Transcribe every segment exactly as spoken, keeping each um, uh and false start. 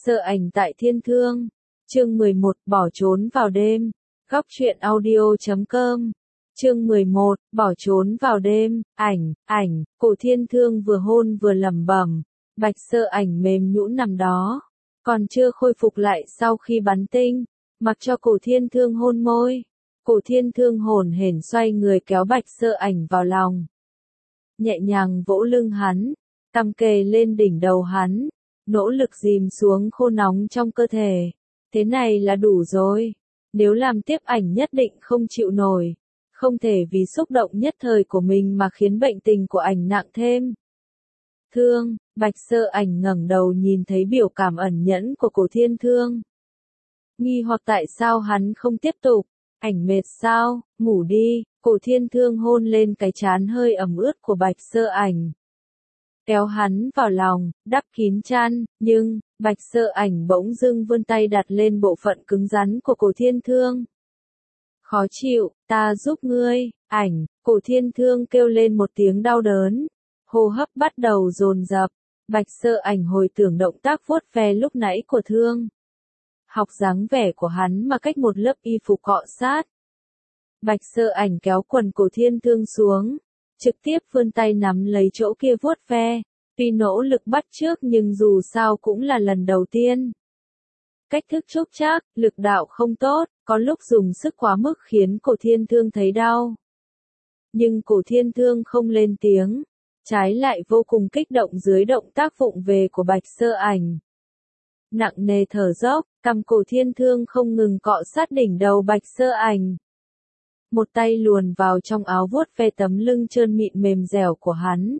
Sơ Ảnh tại Thiên Thương. Chương mười một, bỏ trốn vào đêm. Góc truyện audio chấm com. Chương mười một, bỏ trốn vào đêm. Ảnh, ảnh, Cổ Thiên Thương vừa hôn vừa lẩm bẩm. Bạch Sơ Ảnh mềm nhũn nằm đó, còn chưa khôi phục lại sau khi bắn tinh, mặc cho Cổ Thiên Thương hôn môi. Cổ Thiên Thương hổn hển xoay người kéo Bạch Sơ Ảnh vào lòng, nhẹ nhàng vỗ lưng hắn, cằm kề lên đỉnh đầu hắn, nỗ lực dìm xuống khô nóng trong cơ thể. Thế này là đủ rồi. Nếu làm tiếp ảnh nhất định không chịu nổi, không thể vì xúc động nhất thời của mình mà khiến bệnh tình của ảnh nặng thêm. Thương, Bạch Sơ Ảnh ngẩng đầu nhìn thấy biểu cảm ẩn nhẫn của Cổ Thiên Thương. Nghi hoặc tại sao hắn không tiếp tục, ảnh mệt sao, ngủ đi. Cổ Thiên Thương hôn lên cái trán hơi ẩm ướt của Bạch Sơ Ảnh, kéo hắn vào lòng, đắp kín chăn, nhưng, Bạch Sơ Ảnh bỗng dưng vươn tay đặt lên bộ phận cứng rắn của Cổ Thiên Thương. Khó chịu, ta giúp ngươi, ảnh, Cổ Thiên Thương kêu lên một tiếng đau đớn, hô hấp bắt đầu dồn dập. Bạch Sơ Ảnh hồi tưởng động tác vuốt ve lúc nãy của Thương. Học dáng vẻ của hắn mà cách một lớp y phục cọ sát. Bạch Sơ Ảnh kéo quần Cổ Thiên Thương xuống, trực tiếp vươn tay nắm lấy chỗ kia vuốt ve. Tuy nỗ lực bắt chước nhưng dù sao cũng là lần đầu tiên. Cách thức chúc chắc, lực đạo không tốt, có lúc dùng sức quá mức khiến Cổ Thiên Thương thấy đau. Nhưng Cổ Thiên Thương không lên tiếng, trái lại vô cùng kích động dưới động tác vụng về của Bạch Sơ Ảnh. Nặng nề thở dốc, cằm Cổ Thiên Thương không ngừng cọ sát đỉnh đầu Bạch Sơ Ảnh. Một tay luồn vào trong áo vuốt ve tấm lưng trơn mịn mềm dẻo của hắn.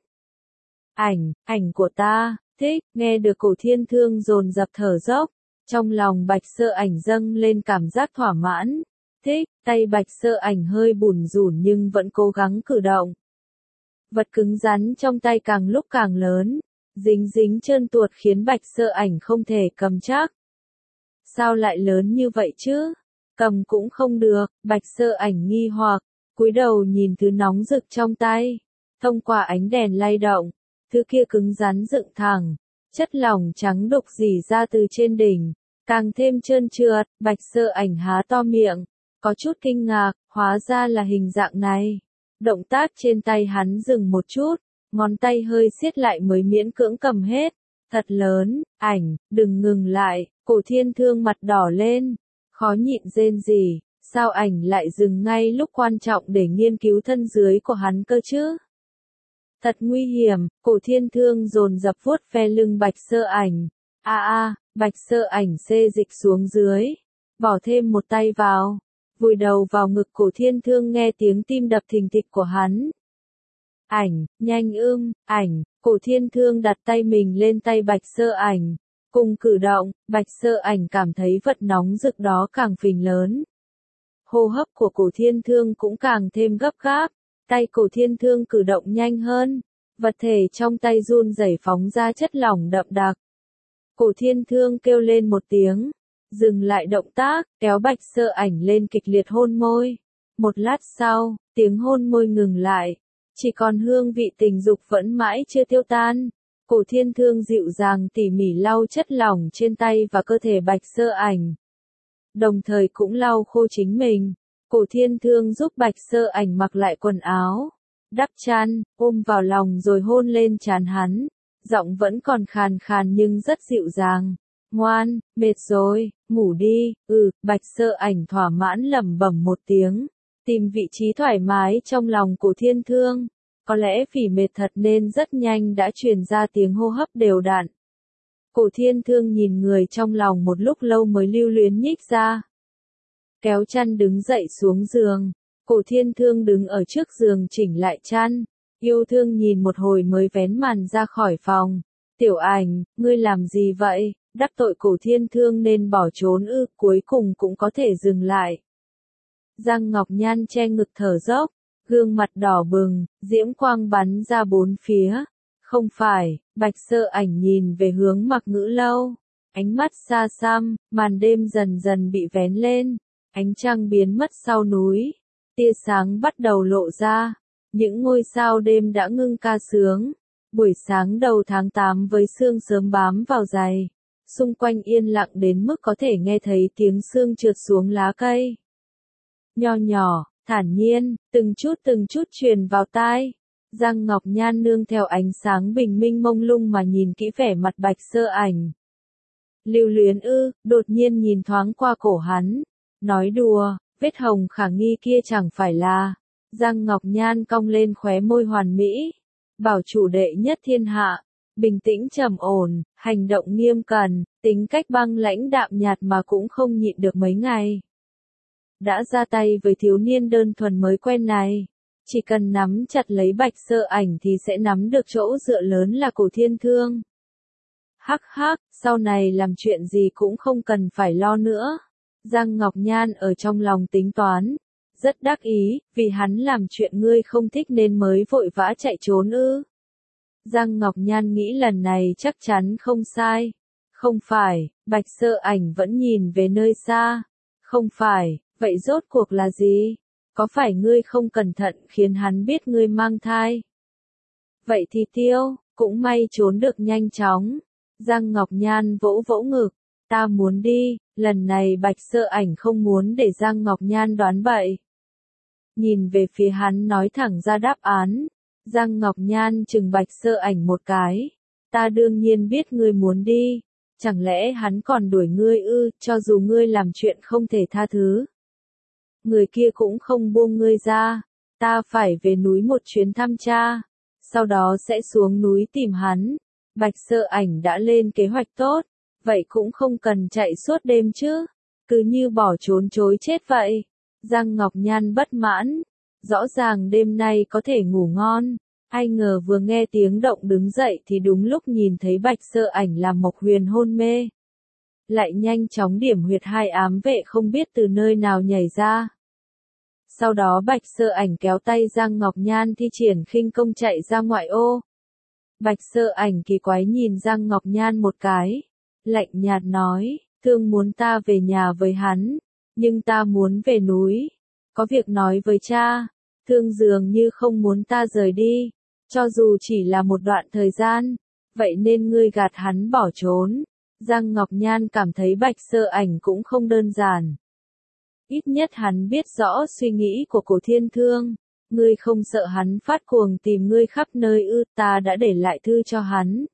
Ảnh, ảnh của ta, thích, nghe được Cổ Thiên Thương dồn dập thở dốc, trong lòng Bạch Sơ Ảnh dâng lên cảm giác thỏa mãn. Thích, tay Bạch Sơ Ảnh hơi bủn rủn nhưng vẫn cố gắng cử động. Vật cứng rắn trong tay càng lúc càng lớn, dính dính trơn tuột khiến Bạch Sơ Ảnh không thể cầm chắc. Sao lại lớn như vậy chứ? Cầm cũng không được, Bạch Sơ Ảnh nghi hoặc, cúi đầu nhìn thứ nóng rực trong tay. Thông qua ánh đèn lay động, thứ kia cứng rắn dựng thẳng, chất lỏng trắng đục rỉ ra từ trên đỉnh, càng thêm trơn trượt. Bạch Sơ Ảnh há to miệng, có chút kinh ngạc, hóa ra là hình dạng này. Động tác trên tay hắn dừng một chút, ngón tay hơi siết lại mới miễn cưỡng cầm hết. Thật lớn, ảnh, đừng ngừng lại. Cổ Thiên Thương mặt đỏ lên, khó nhịn rên rỉ, sao ảnh lại dừng ngay lúc quan trọng để nghiên cứu thân dưới của hắn cơ chứ? Thật nguy hiểm. Cổ Thiên Thương dồn dập vuốt ve lưng Bạch Sơ Ảnh. A a, Bạch Sơ Ảnh xê dịch xuống dưới, bỏ thêm một tay vào, vùi đầu vào ngực Cổ Thiên Thương nghe tiếng tim đập thình thịch của hắn. Ảnh, nhanh ưm, ảnh, Cổ Thiên Thương đặt tay mình lên tay Bạch Sơ Ảnh. Cùng cử động, Bạch Sơ Ảnh cảm thấy vật nóng rực đó càng phình lớn. Hô hấp của Cổ Thiên Thương cũng càng thêm gấp gáp, tay Cổ Thiên Thương cử động nhanh hơn, vật thể trong tay run rẩy phóng ra chất lỏng đậm đặc. Cổ Thiên Thương kêu lên một tiếng, dừng lại động tác, kéo Bạch Sơ Ảnh lên kịch liệt hôn môi. Một lát sau, tiếng hôn môi ngừng lại, chỉ còn hương vị tình dục vẫn mãi chưa tiêu tan. Cổ Thiên Thương dịu dàng tỉ mỉ lau chất lỏng trên tay và cơ thể Bạch Sơ Ảnh, đồng thời cũng lau khô chính mình. Cổ Thiên Thương giúp Bạch Sơ Ảnh mặc lại quần áo, đắp chăn, ôm vào lòng rồi hôn lên trán hắn, giọng vẫn còn khàn khàn nhưng rất dịu dàng. Ngoan, mệt rồi, ngủ đi. Ừ, Bạch Sơ Ảnh thỏa mãn lẩm bẩm một tiếng, tìm vị trí thoải mái trong lòng Cổ Thiên Thương. Có lẽ vì mệt thật nên rất nhanh đã truyền ra tiếng hô hấp đều đặn. Cổ Thiên Thương nhìn người trong lòng một lúc lâu mới lưu luyến nhích ra, kéo chăn đứng dậy xuống giường. Cổ Thiên Thương đứng ở trước giường chỉnh lại chăn, yêu thương nhìn một hồi mới vén màn ra khỏi phòng. Tiểu Ảnh, ngươi làm gì vậy? Đắc tội Cổ Thiên Thương nên bỏ trốn ư? Cuối cùng cũng có thể dừng lại. Giang Ngọc Nhan che ngực thở dốc, gương mặt đỏ bừng, diễm quang bắn ra bốn phía. Không phải. Bạch Sơ Ảnh nhìn về hướng Mặc Ngữ Lâu, ánh mắt xa xăm. Màn đêm dần dần bị vén lên, ánh trăng biến mất sau núi, tia sáng bắt đầu lộ ra, những ngôi sao đêm đã ngưng ca sướng. Buổi sáng đầu tháng tám với sương sớm bám vào giày, xung quanh yên lặng đến mức có thể nghe thấy tiếng sương trượt xuống lá cây. Nho nhỏ, thản nhiên, từng chút từng chút truyền vào tai. Giang Ngọc Nhan nương theo ánh sáng bình minh mông lung mà nhìn kỹ vẻ mặt Bạch Sơ Ảnh. Lưu luyến ư, đột nhiên nhìn thoáng qua cổ hắn. Nói đùa, vết hồng khả nghi kia chẳng phải là. Giang Ngọc Nhan cong lên khóe môi hoàn mỹ. Bảo chủ đệ nhất thiên hạ. Bình tĩnh trầm ổn, hành động nghiêm cẩn, tính cách băng lãnh đạm nhạt mà cũng không nhịn được mấy ngày. Đã ra tay với thiếu niên đơn thuần mới quen này. Chỉ cần nắm chặt lấy Bạch Sơ Ảnh thì sẽ nắm được chỗ dựa lớn là Cổ Thiên Thương. Hắc hắc, sau này làm chuyện gì cũng không cần phải lo nữa. Giang Ngọc Nhan ở trong lòng tính toán. Rất đắc ý, vì hắn làm chuyện ngươi không thích nên mới vội vã chạy trốn ư. Giang Ngọc Nhan nghĩ lần này chắc chắn không sai. Không phải, Bạch Sơ Ảnh vẫn nhìn về nơi xa. Không phải, vậy rốt cuộc là gì? Có phải ngươi không cẩn thận khiến hắn biết ngươi mang thai? Vậy thì tiêu, cũng may trốn được nhanh chóng. Giang Ngọc Nhan vỗ vỗ ngực. Ta muốn đi, lần này Bạch Sơ Ảnh không muốn để Giang Ngọc Nhan đoán bậy. Nhìn về phía hắn nói thẳng ra đáp án. Giang Ngọc Nhan chừng Bạch Sơ Ảnh một cái. Ta đương nhiên biết ngươi muốn đi. Chẳng lẽ hắn còn đuổi ngươi ư, cho dù ngươi làm chuyện không thể tha thứ. Người kia cũng không buông ngươi ra. Ta phải về núi một chuyến thăm cha. Sau đó sẽ xuống núi tìm hắn. Bạch Sơ Ảnh đã lên kế hoạch tốt. Vậy cũng không cần chạy suốt đêm chứ. Cứ như bỏ trốn chối chết vậy. Giang Ngọc Nhan bất mãn. Rõ ràng đêm nay có thể ngủ ngon. Ai ngờ vừa nghe tiếng động đứng dậy thì đúng lúc nhìn thấy Bạch Sơ Ảnh làm Mộc Huyền hôn mê. Lại nhanh chóng điểm huyệt hai ám vệ không biết từ nơi nào nhảy ra. Sau đó Bạch Sơ Ảnh kéo tay Giang Ngọc Nhan thi triển khinh công chạy ra ngoại ô. Bạch Sơ Ảnh kỳ quái nhìn Giang Ngọc Nhan một cái. Lạnh nhạt nói, Thương muốn ta về nhà với hắn. Nhưng ta muốn về núi. Có việc nói với cha. Thương dường như không muốn ta rời đi. Cho dù chỉ là một đoạn thời gian. Vậy nên ngươi gạt hắn bỏ trốn. Giang Ngọc Nhan cảm thấy Bạch Sơ Ảnh cũng không đơn giản. Ít nhất hắn biết rõ suy nghĩ của Cổ Thiên Thương. Ngươi không sợ hắn phát cuồng tìm ngươi khắp nơi ư, ta đã để lại thư cho hắn.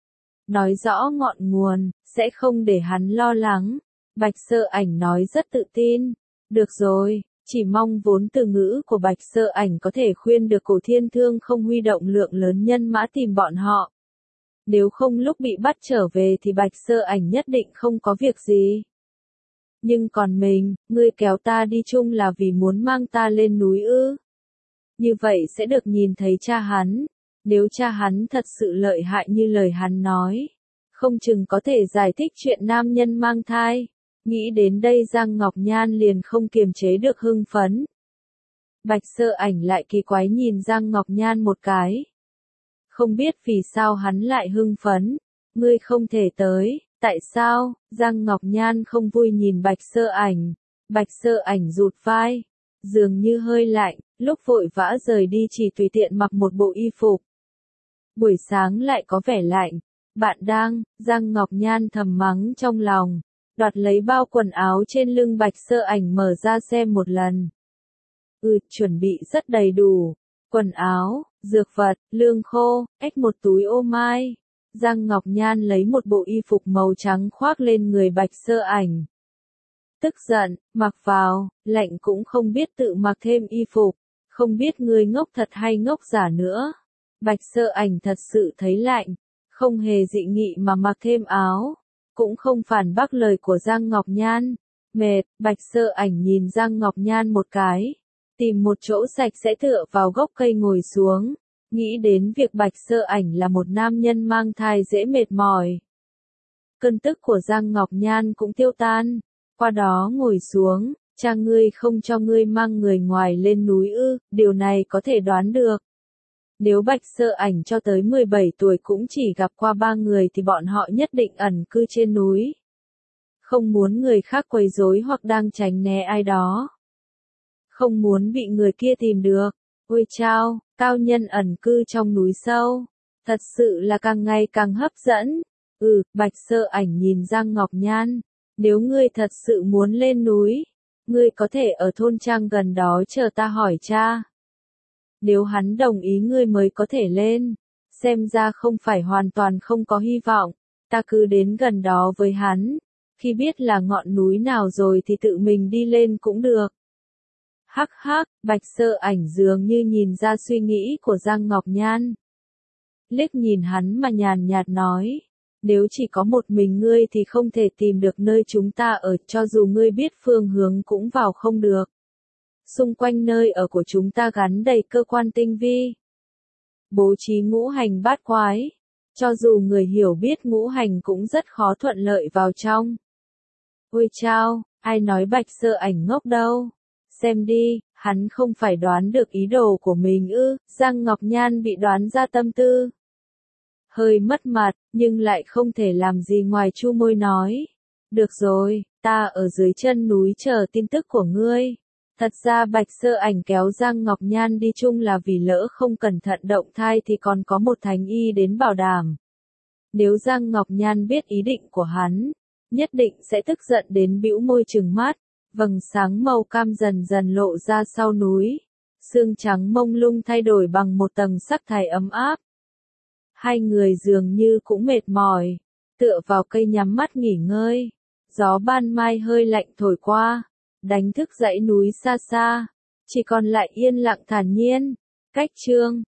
Nói rõ ngọn nguồn, sẽ không để hắn lo lắng. Bạch Sơ Ảnh nói rất tự tin. Được rồi, chỉ mong vốn từ ngữ của Bạch Sơ Ảnh có thể khuyên được Cổ Thiên Thương không huy động lượng lớn nhân mã tìm bọn họ. Nếu không lúc bị bắt trở về thì Bạch Sơ Ảnh nhất định không có việc gì. Nhưng còn mình, ngươi kéo ta đi chung là vì muốn mang ta lên núi ư? Như vậy sẽ được nhìn thấy cha hắn. Nếu cha hắn thật sự lợi hại như lời hắn nói, không chừng có thể giải thích chuyện nam nhân mang thai. Nghĩ đến đây Giang Ngọc Nhan liền không kiềm chế được hưng phấn. Bạch Sơ Ảnh lại kỳ quái nhìn Giang Ngọc Nhan một cái. Không biết vì sao hắn lại hưng phấn. Ngươi không thể tới, tại sao? Giang Ngọc Nhan không vui nhìn Bạch Sơ Ảnh. Bạch Sơ Ảnh rụt vai, dường như hơi lạnh, lúc vội vã rời đi chỉ tùy tiện mặc một bộ y phục. Buổi sáng lại có vẻ lạnh. Bạn đang, Giang Ngọc Nhan thầm mắng trong lòng. Đoạt lấy bao quần áo trên lưng Bạch Sơ Ảnh mở ra xem một lần. Ừ, chuẩn bị rất đầy đủ. Quần áo, dược vật, lương khô, ếch một túi ô mai. Giang Ngọc Nhan lấy một bộ y phục màu trắng khoác lên người Bạch Sơ Ảnh. Tức giận, mặc vào, lạnh cũng không biết tự mặc thêm y phục. Không biết ngươi ngốc thật hay ngốc giả nữa. Bạch Sơ Ảnh thật sự thấy lạnh. Không hề dị nghị mà mặc thêm áo. Cũng không phản bác lời của Giang Ngọc Nhan. Mệt, Bạch Sơ Ảnh nhìn Giang Ngọc Nhan một cái. Tìm một chỗ sạch sẽ tựa vào gốc cây ngồi xuống. Nghĩ đến việc Bạch Sơ Ảnh là một nam nhân mang thai dễ mệt mỏi. Cơn tức của Giang Ngọc Nhan cũng tiêu tan. Qua đó ngồi xuống, cha ngươi không cho ngươi mang người ngoài lên núi ư, điều này có thể đoán được. Nếu Bạch Sơ Ảnh cho tới mười bảy tuổi cũng chỉ gặp qua ba người thì bọn họ nhất định ẩn cư trên núi. Không muốn người khác quấy rối hoặc đang tránh né ai đó. Không muốn bị người kia tìm được. Ôi chao, cao nhân ẩn cư trong núi sâu. Thật sự là càng ngày càng hấp dẫn. Ừ, Bạch Sơ Ảnh nhìn Giang Ngọc Nhan. Nếu ngươi thật sự muốn lên núi, ngươi có thể ở thôn trang gần đó chờ ta hỏi cha. Nếu hắn đồng ý ngươi mới có thể lên. Xem ra không phải hoàn toàn không có hy vọng. Ta cứ đến gần đó với hắn. Khi biết là ngọn núi nào rồi thì tự mình đi lên cũng được. Hắc hắc, Bạch Sơ Ảnh dường như nhìn ra suy nghĩ của Giang Ngọc Nhan. Liếc nhìn hắn mà nhàn nhạt nói. Nếu chỉ có một mình ngươi thì không thể tìm được nơi chúng ta ở, cho dù ngươi biết phương hướng cũng vào không được. Xung quanh nơi ở của chúng ta gắn đầy cơ quan tinh vi. Bố trí ngũ hành bát quái. Cho dù người hiểu biết ngũ hành cũng rất khó thuận lợi vào trong. Ôi chao, ai nói Bạch Sơ Ảnh ngốc đâu. Xem đi, hắn không phải đoán được ý đồ của mình ư. Giang Ngọc Nhan bị đoán ra tâm tư. Hơi mất mặt, nhưng lại không thể làm gì ngoài chu môi nói. Được rồi, ta ở dưới chân núi chờ tin tức của ngươi. Thật ra Bạch Sơ Ảnh kéo Giang Ngọc Nhan đi chung là vì lỡ không cẩn thận động thai thì còn có một thánh y đến bảo đảm. Nếu Giang Ngọc Nhan biết ý định của hắn, nhất định sẽ tức giận đến bĩu môi trừng mắt. Vầng sáng màu cam dần dần lộ ra sau núi. Sương trắng mông lung thay đổi bằng một tầng sắc thải ấm áp. Hai người dường như cũng mệt mỏi, tựa vào cây nhắm mắt nghỉ ngơi. Gió ban mai hơi lạnh thổi qua, đánh thức dãy núi xa xa, chỉ còn lại yên lặng thản nhiên. Cách chương